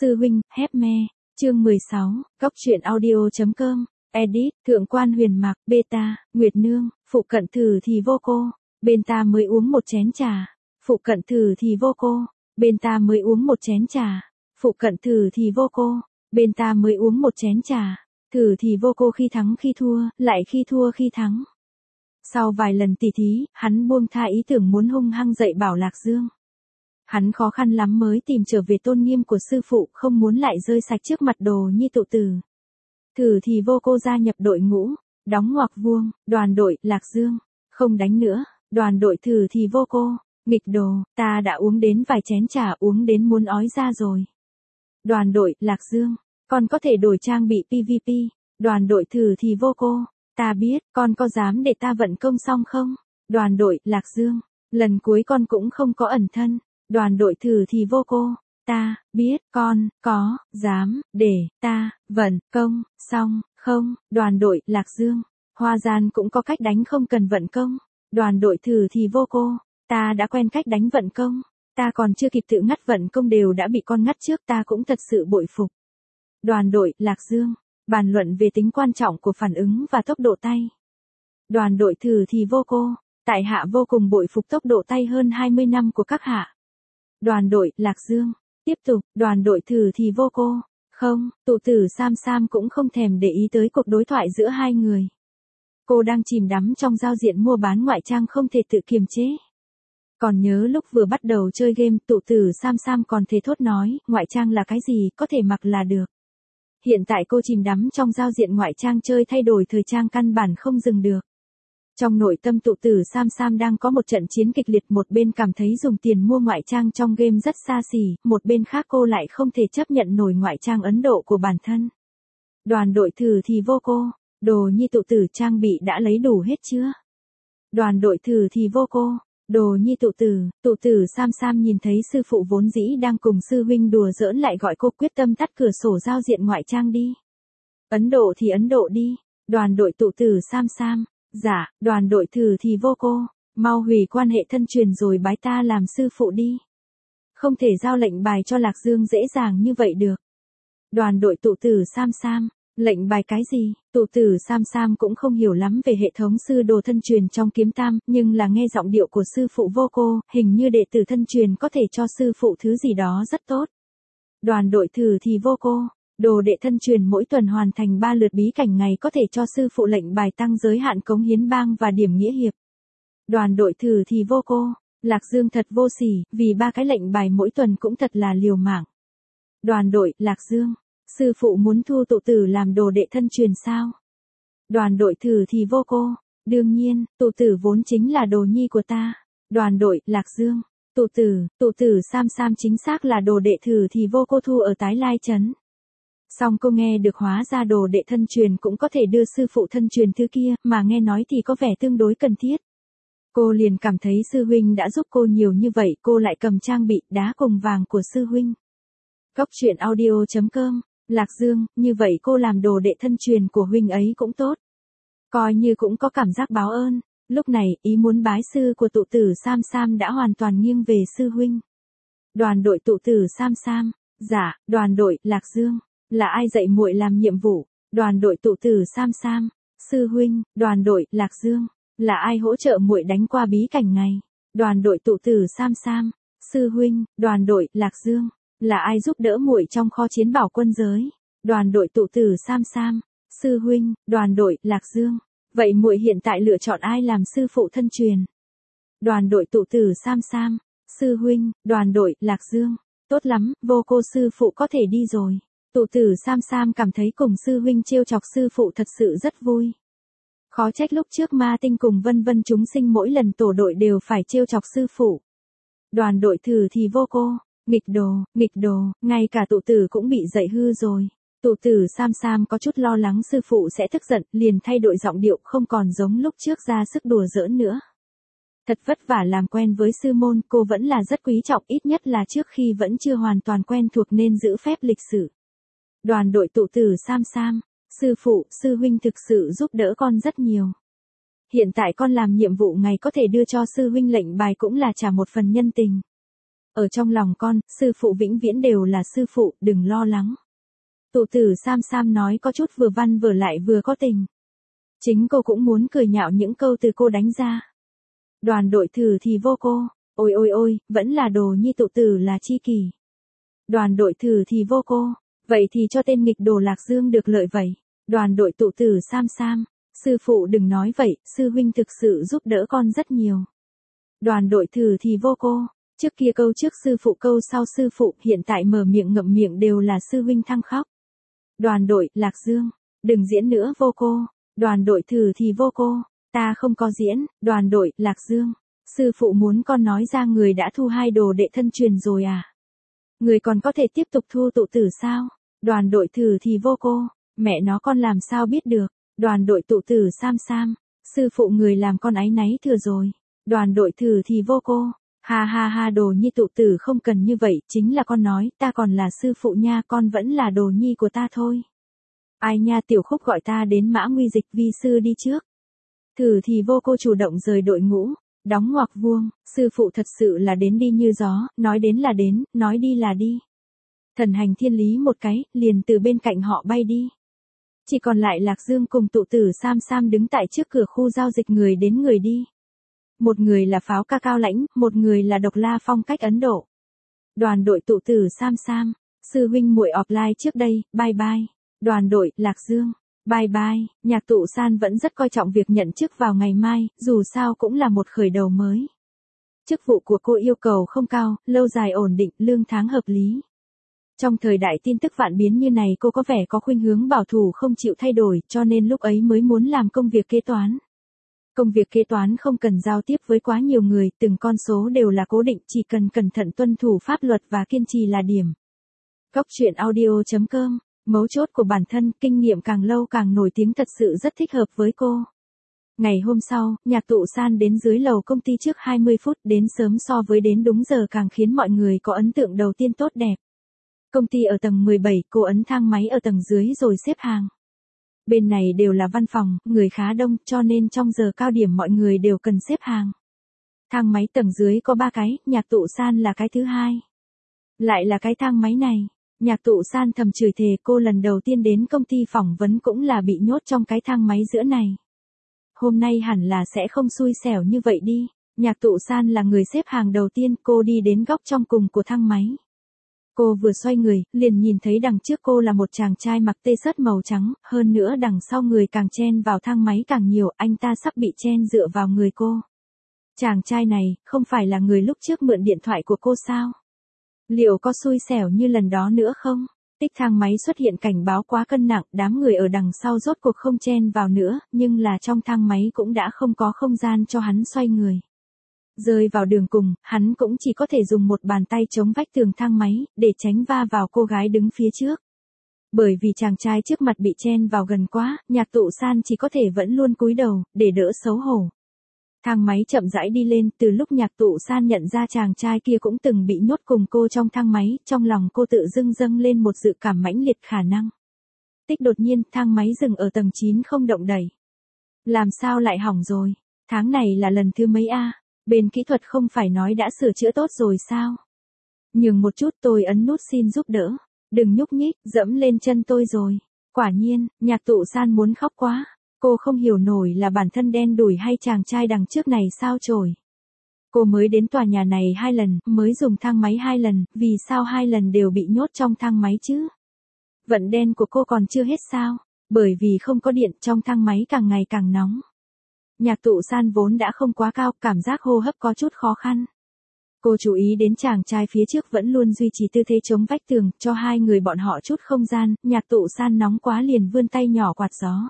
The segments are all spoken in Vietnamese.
Sư huynh, hép me. Chương 16, Góc truyện audio.com. Edit, Thượng quan Huyền Mạc, Beta, Nguyệt Nương, phụ cận thử thì vô cô. Bên ta mới uống một chén trà. Phụ cận thử thì vô cô. Bên ta mới uống một chén trà. Phụ cận thử thì vô cô. Bên ta mới uống một chén trà. Thử thì vô cô khi thắng khi thua, lại khi thua khi thắng. Sau vài lần tỉ thí, hắn buông tha ý tưởng muốn hung hăng dạy bảo Lạc Dương. Hắn khó khăn lắm mới tìm trở về tôn nghiêm của sư phụ, không muốn lại rơi sạch trước mặt Đồ Nhi tụ tử. Thử thì vô cô gia nhập đội ngũ, đóng ngoặc vuông, đoàn đội, Lạc Dương, không đánh nữa, đoàn đội thử thì vô cô, nghịch đồ, ta đã uống đến vài chén trà, uống đến muốn ói ra rồi. Đoàn đội, Lạc Dương, con có thể đổi trang bị PVP, đoàn đội thử thì vô cô, ta biết, con có dám để ta vận công xong không? Đoàn đội, Lạc Dương, lần cuối con cũng không có ẩn thân. Đoàn đội thử thì vô cô, ta biết con có dám để ta vận công xong không? Đoàn đội Lạc Dương, Hoa Gian cũng có cách đánh không cần vận công. Đoàn đội thử thì vô cô, ta đã quen cách đánh vận công, ta còn chưa kịp tự ngắt vận công đều đã bị con ngắt trước, ta cũng thật sự bội phục. Đoàn đội Lạc Dương, bàn luận về tính quan trọng của phản ứng và tốc độ tay. Đoàn đội thử thì vô cô, tại hạ vô cùng bội phục tốc độ tay hơn 20 năm của các hạ. Đoàn đội Lạc Dương, tiếp tục, đoàn đội thử thì vô cô, không, tụ tử Sam Sam cũng không thèm để ý tới cuộc đối thoại giữa hai người. Cô đang chìm đắm trong giao diện mua bán ngoại trang không thể tự kiềm chế. Còn nhớ lúc vừa bắt đầu chơi game, tụ tử Sam Sam còn thề thốt nói, ngoại trang là cái gì, có thể mặc là được. Hiện tại cô chìm đắm trong giao diện ngoại trang chơi thay đổi thời trang căn bản không dừng được. Trong nội tâm tụ tử Sam Sam đang có một trận chiến kịch liệt, một bên cảm thấy dùng tiền mua ngoại trang trong game rất xa xỉ, một bên khác cô lại không thể chấp nhận nổi ngoại trang Ấn Độ của bản thân. Đoàn đội thử thì vô cô, Đồ Nhi tụ tử trang bị đã lấy đủ hết chưa? Đoàn đội thử thì vô cô, Đồ Nhi tụ tử Sam Sam nhìn thấy sư phụ vốn dĩ đang cùng sư huynh đùa giỡn lại gọi cô quyết tâm tắt cửa sổ giao diện ngoại trang đi. Ấn Độ thì Ấn Độ đi, đoàn đội tụ tử Sam Sam. Dạ, đoàn đội thử thì vô cô, mau hủy quan hệ thân truyền rồi bái ta làm sư phụ đi. Không thể giao lệnh bài cho Lạc Dương dễ dàng như vậy được. Đoàn đội tụ tử Sam Sam, lệnh bài cái gì? Tụ tử Sam Sam cũng không hiểu lắm về hệ thống sư đồ thân truyền trong kiếm tam, nhưng là nghe giọng điệu của sư phụ vô cô, hình như đệ tử thân truyền có thể cho sư phụ thứ gì đó rất tốt. Đoàn đội thử thì vô cô. Đồ đệ thân truyền mỗi tuần hoàn thành 3 lượt bí cảnh ngày có thể cho sư phụ lệnh bài tăng giới hạn cống hiến bang và điểm nghĩa hiệp. Đoàn đội thử thì vô cô, Lạc Dương thật vô sỉ, vì 3 cái lệnh bài mỗi tuần cũng thật là liều mạng. Đoàn đội Lạc Dương, sư phụ muốn thu tụ tử làm đồ đệ thân truyền sao? Đoàn đội thử thì vô cô, đương nhiên, tụ tử vốn chính là đồ nhi của ta. Đoàn đội Lạc Dương, tụ tử Sam Sam chính xác là đồ đệ thử thì vô cô thu ở Tái Lai Trấn. Xong cô nghe được hóa ra đồ đệ thân truyền cũng có thể đưa sư phụ thân truyền thứ kia, mà nghe nói thì có vẻ tương đối cần thiết. Cô liền cảm thấy sư huynh đã giúp cô nhiều như vậy, cô lại cầm trang bị đá cùng vàng của sư huynh. Góc truyện audio.com, Lạc Dương, như vậy cô làm đồ đệ thân truyền của huynh ấy cũng tốt. Coi như cũng có cảm giác báo ơn, lúc này ý muốn bái sư của tụ tử Sam Sam đã hoàn toàn nghiêng về sư huynh. Đoàn đội tụ tử Sam Sam, dạ, đoàn đội Lạc Dương. Là ai dạy muội làm nhiệm vụ? Đoàn đội tụ tử Sam Sam, sư huynh. Đoàn đội Lạc Dương, là ai hỗ trợ muội đánh qua bí cảnh ngày? Đoàn đội tụ tử Sam Sam, sư huynh. Đoàn đội Lạc Dương, là ai giúp đỡ muội trong kho chiến bảo quân giới? Đoàn đội tụ tử Sam Sam, sư huynh. Đoàn đội Lạc Dương, vậy muội hiện tại lựa chọn ai làm sư phụ thân truyền? Đoàn đội tụ tử Sam Sam, sư huynh. Đoàn đội Lạc Dương, tốt lắm, vô cô sư phụ có thể đi rồi. Tụ tử Sam Sam cảm thấy cùng sư huynh trêu chọc sư phụ thật sự rất vui. Khó trách lúc trước Ma Tinh cùng vân vân chúng sinh mỗi lần tổ đội đều phải trêu chọc sư phụ. Đoàn đội thử thì vô cô, nghịch đồ, ngay cả tụ tử cũng bị dạy hư rồi. Tụ tử Sam Sam có chút lo lắng sư phụ sẽ tức giận, liền thay đổi giọng điệu không còn giống lúc trước ra sức đùa giỡn nữa. Thật vất vả làm quen với sư môn, cô vẫn là rất quý trọng, ít nhất là trước khi vẫn chưa hoàn toàn quen thuộc nên giữ phép lịch sự. Đoàn đội tụ tử Sam Sam, sư phụ, sư huynh thực sự giúp đỡ con rất nhiều. Hiện tại con làm nhiệm vụ ngày có thể đưa cho sư huynh lệnh bài cũng là trả một phần nhân tình. Ở trong lòng con, sư phụ vĩnh viễn đều là sư phụ, đừng lo lắng. Tụ tử Sam Sam nói có chút vừa văn vừa lại vừa có tình. Chính cô cũng muốn cười nhạo những câu từ cô đánh ra. Đoàn đội thử thì vô cô, ôi ôi ôi, vẫn là đồ nhi tụ tử là chi kỷ. Đoàn đội thử thì vô cô, vậy thì cho tên nghịch đồ Lạc Dương được lợi vậy. Đoàn đội tụ tử Sam Sam, sư phụ đừng nói vậy, sư huynh thực sự giúp đỡ con rất nhiều. Đoàn đội thử thì vô cô, trước kia câu trước sư phụ câu sau sư phụ, hiện tại mở miệng ngậm miệng đều là sư huynh thăng khóc. Đoàn đội Lạc Dương, đừng diễn nữa vô cô. Đoàn đội thử thì vô cô, ta không có diễn. Đoàn đội Lạc Dương, sư phụ muốn con nói ra người đã thu 2 đồ đệ thân truyền rồi à? Người còn có thể tiếp tục thu tụ tử sao? Đoàn đội thử thì vô cô, mẹ nó con làm sao biết được? Đoàn đội tụ tử Sam Sam, sư phụ người làm con áy náy thừa rồi. Đoàn đội thử thì vô cô, ha ha ha, đồ nhi tụ tử không cần như vậy, chính là con nói, ta còn là sư phụ nha, con vẫn là đồ nhi của ta thôi. Ai nha, Tiểu Khúc gọi ta đến Mã Nguy Dịch vi sư đi trước. Thử thì vô cô chủ động rời đội ngũ, đóng ngoặc vuông, sư phụ thật sự là đến đi như gió, nói đến là đến, nói đi là đi. Thần hành thiên lý một cái, liền từ bên cạnh họ bay đi. Chỉ còn lại Lạc Dương cùng tụ tử Sam Sam đứng tại trước cửa khu giao dịch người đến người đi. Một người là pháo ca cao lãnh, một người là độc la phong cách Ấn Độ. Đoàn đội tụ tử Sam Sam, sư huynh muội offline trước đây, bye bye. Đoàn đội Lạc Dương, bye bye. Nhạc Tụ San vẫn rất coi trọng việc nhận chức vào ngày mai, dù sao cũng là một khởi đầu mới. Chức vụ của cô yêu cầu không cao, lâu dài ổn định, lương tháng hợp lý. Trong thời đại tin tức vạn biến như này, cô có vẻ có khuynh hướng bảo thủ không chịu thay đổi, cho nên lúc ấy mới muốn làm công việc kế toán. Công việc kế toán không cần giao tiếp với quá nhiều người, từng con số đều là cố định, chỉ cần cẩn thận tuân thủ pháp luật và kiên trì là điểm. Góc truyện audio.com, mấu chốt của bản thân, kinh nghiệm càng lâu càng nổi tiếng thật sự rất thích hợp với cô. Ngày hôm sau, Nhạc Tụ San đến dưới lầu công ty trước 20 phút, đến sớm so với đến đúng giờ càng khiến mọi người có ấn tượng đầu tiên tốt đẹp. Công ty ở tầng 17, cô ấn thang máy ở tầng dưới rồi xếp hàng. Bên này đều là văn phòng, người khá đông, cho nên trong giờ cao điểm mọi người đều cần xếp hàng. Thang máy tầng dưới có 3 cái, Nhạc Tụ San là cái thứ 2. Lại là cái thang máy này. Nhạc Tụ San thầm chửi thề, cô lần đầu tiên đến công ty phỏng vấn cũng là bị nhốt trong cái thang máy giữa này. Hôm nay hẳn là sẽ không xui xẻo như vậy đi. Nhạc Tụ San là người xếp hàng đầu tiên, cô đi đến góc trong cùng của thang máy. Cô vừa xoay người, liền nhìn thấy đằng trước cô là một chàng trai mặc t-shirt màu trắng, hơn nữa đằng sau người càng chen vào thang máy càng nhiều, anh ta sắp bị chen dựa vào người cô. Chàng trai này, không phải là người lúc trước mượn điện thoại của cô sao? Liệu có xui xẻo như lần đó nữa không? Tích thang máy xuất hiện cảnh báo quá cân nặng, đám người ở đằng sau rốt cuộc không chen vào nữa, nhưng là trong thang máy cũng đã không có không gian cho hắn xoay người. Rơi vào đường cùng, hắn cũng chỉ có thể dùng một bàn tay chống vách tường thang máy, để tránh va vào cô gái đứng phía trước. Bởi vì chàng trai trước mặt bị chen vào gần quá, Nhạc Tụ San chỉ có thể vẫn luôn cúi đầu, để đỡ xấu hổ. Thang máy chậm rãi đi lên, từ lúc Nhạc Tụ San nhận ra chàng trai kia cũng từng bị nhốt cùng cô trong thang máy, trong lòng cô tự dưng dâng lên một dự cảm mãnh liệt khả năng. Tích đột nhiên, thang máy dừng ở tầng 9 không động đẩy. Làm sao lại hỏng rồi? Tháng này là lần thứ mấy a? Bên kỹ thuật không phải nói đã sửa chữa tốt rồi sao? Nhường một chút, tôi ấn nút xin giúp đỡ. Đừng nhúc nhích, dẫm lên chân tôi rồi. Quả nhiên, Nhạc Tụ San muốn khóc quá. Cô không hiểu nổi là bản thân đen đủi hay chàng trai đằng trước này sao chổi. Cô mới đến tòa nhà này 2 lần, mới dùng thang máy 2 lần, vì sao 2 lần đều bị nhốt trong thang máy chứ? Vận đen của cô còn chưa hết sao? Bởi vì không có điện, trong thang máy càng ngày càng nóng. Nhạc Tụ San vốn đã không quá cao, cảm giác hô hấp có chút khó khăn. Cô chú ý đến chàng trai phía trước vẫn luôn duy trì tư thế chống vách tường, cho hai người bọn họ chút không gian, Nhạc Tụ San nóng quá liền vươn tay nhỏ quạt gió.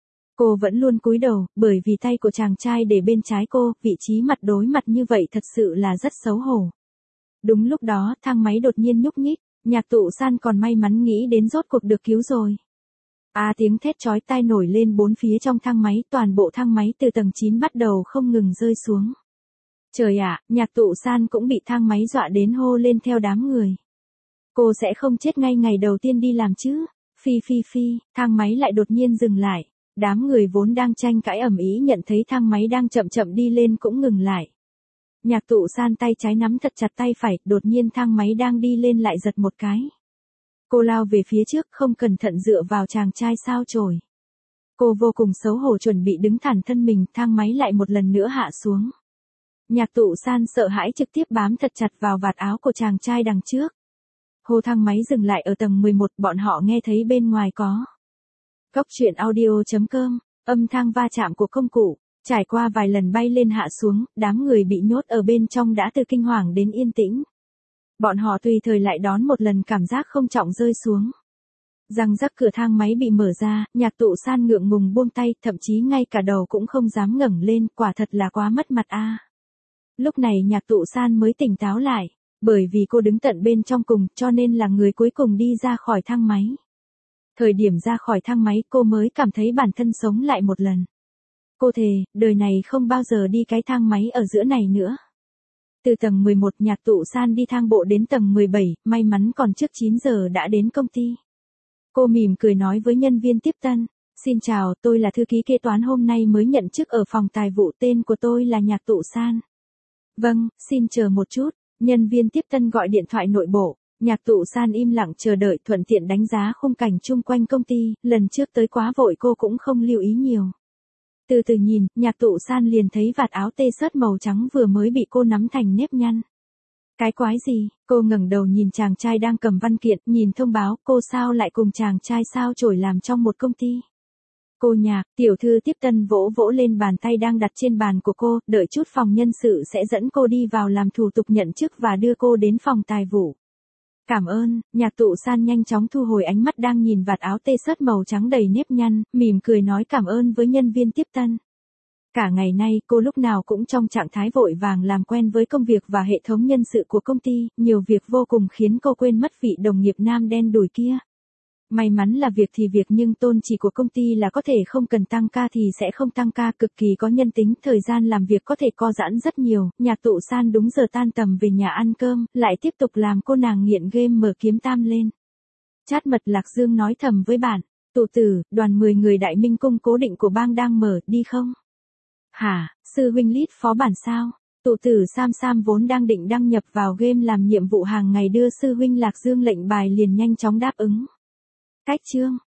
Cô vẫn luôn cúi đầu, bởi vì tay của chàng trai để bên trái cô, vị trí mặt đối mặt như vậy thật sự là rất xấu hổ. Đúng lúc đó, thang máy đột nhiên nhúc nhích, Nhạc Tụ San còn may mắn nghĩ đến rốt cuộc được cứu rồi. Tiếng thét chói tai nổi lên bốn phía trong thang máy, toàn bộ thang máy từ tầng 9 bắt đầu không ngừng rơi xuống. Trời ạ, Nhạc Tụ San cũng bị thang máy dọa đến hô lên theo đám người. Cô sẽ không chết ngay ngày đầu tiên đi làm chứ? Phi phi phi, thang máy lại đột nhiên dừng lại. Đám người vốn đang tranh cãi ầm ĩ nhận thấy thang máy đang chậm chậm đi lên cũng ngừng lại. Nhạc Tụ San tay trái nắm thật chặt tay phải, đột nhiên thang máy đang đi lên lại giật một cái. Cô lao về phía trước, không cẩn thận dựa vào chàng trai sao chổi. Cô vô cùng xấu hổ chuẩn bị đứng thẳng thân mình, thang máy lại một lần nữa hạ xuống. Nhạc Tụ San sợ hãi trực tiếp bám thật chặt vào vạt áo của chàng trai đằng trước. Hô thang máy dừng lại ở tầng 11, bọn họ nghe thấy bên ngoài có. Góc truyện audio.com, âm thang va chạm của công cụ, trải qua vài lần bay lên hạ xuống, đám người bị nhốt ở bên trong đã từ kinh hoàng đến yên tĩnh. Bọn họ tùy thời lại đón một lần cảm giác không trọng rơi xuống. Răng rắc cửa thang máy bị mở ra, Nhạc Tụ San ngượng ngùng buông tay, thậm chí ngay cả đầu cũng không dám ngẩng lên, quả thật là quá mất mặt a. Lúc này Nhạc Tụ San mới tỉnh táo lại, bởi vì cô đứng tận bên trong cùng, cho nên là người cuối cùng đi ra khỏi thang máy. Thời điểm ra khỏi thang máy cô mới cảm thấy bản thân sống lại một lần. Cô thề, đời này không bao giờ đi cái thang máy ở giữa này nữa. Từ tầng 11 Nhạc Tụ San đi thang bộ đến tầng 17, may mắn còn trước 9 giờ đã đến công ty. Cô mỉm cười nói với nhân viên tiếp tân, xin chào, tôi là thư ký kế toán hôm nay mới nhận chức ở phòng tài vụ, tên của tôi là Nhạc Tụ San. Vâng, xin chờ một chút, nhân viên tiếp tân gọi điện thoại nội bộ. Nhạc Tụ San im lặng chờ đợi, thuận tiện đánh giá khung cảnh chung quanh công ty, lần trước tới quá vội cô cũng không lưu ý nhiều. Từ từ nhìn, Nhạc Tụ San liền thấy vạt áo t-shirt màu trắng vừa mới bị cô nắm thành nếp nhăn. Cái quái gì, cô ngẩng đầu nhìn chàng trai đang cầm văn kiện, nhìn thông báo, cô sao lại cùng chàng trai sao chổi làm trong một công ty. Cô Nhạc, tiểu thư tiếp tân vỗ vỗ lên bàn tay đang đặt trên bàn của cô, đợi chút phòng nhân sự sẽ dẫn cô đi vào làm thủ tục nhận chức và đưa cô đến phòng tài vụ. Cảm ơn, Nhạc Tụ San nhanh chóng thu hồi ánh mắt đang nhìn vạt áo t-shirt màu trắng đầy nếp nhăn, mỉm cười nói cảm ơn với nhân viên tiếp tân. Cả ngày nay cô lúc nào cũng trong trạng thái vội vàng làm quen với công việc và hệ thống nhân sự của công ty, nhiều việc vô cùng khiến cô quên mất vị đồng nghiệp nam đen đủi kia. May mắn là việc thì việc nhưng tôn chỉ của công ty là có thể không cần tăng ca thì sẽ không tăng ca, cực kỳ có nhân tính, thời gian làm việc có thể co giãn rất nhiều. Nhạc Tụ San đúng giờ tan tầm về nhà ăn cơm, lại tiếp tục làm cô nàng nghiện game mở kiếm tam lên. Chat mật Lạc Dương nói thầm với bạn, Tụ tử, đoàn 10 người Đại Minh cung cố định của bang đang mở, đi không? Hả, sư huynh lít phó bản sao? Tụ tử Sam Sam vốn đang định đăng nhập vào game làm nhiệm vụ hàng ngày đưa sư huynh Lạc Dương lệnh bài liền nhanh chóng đáp ứng. Cách chương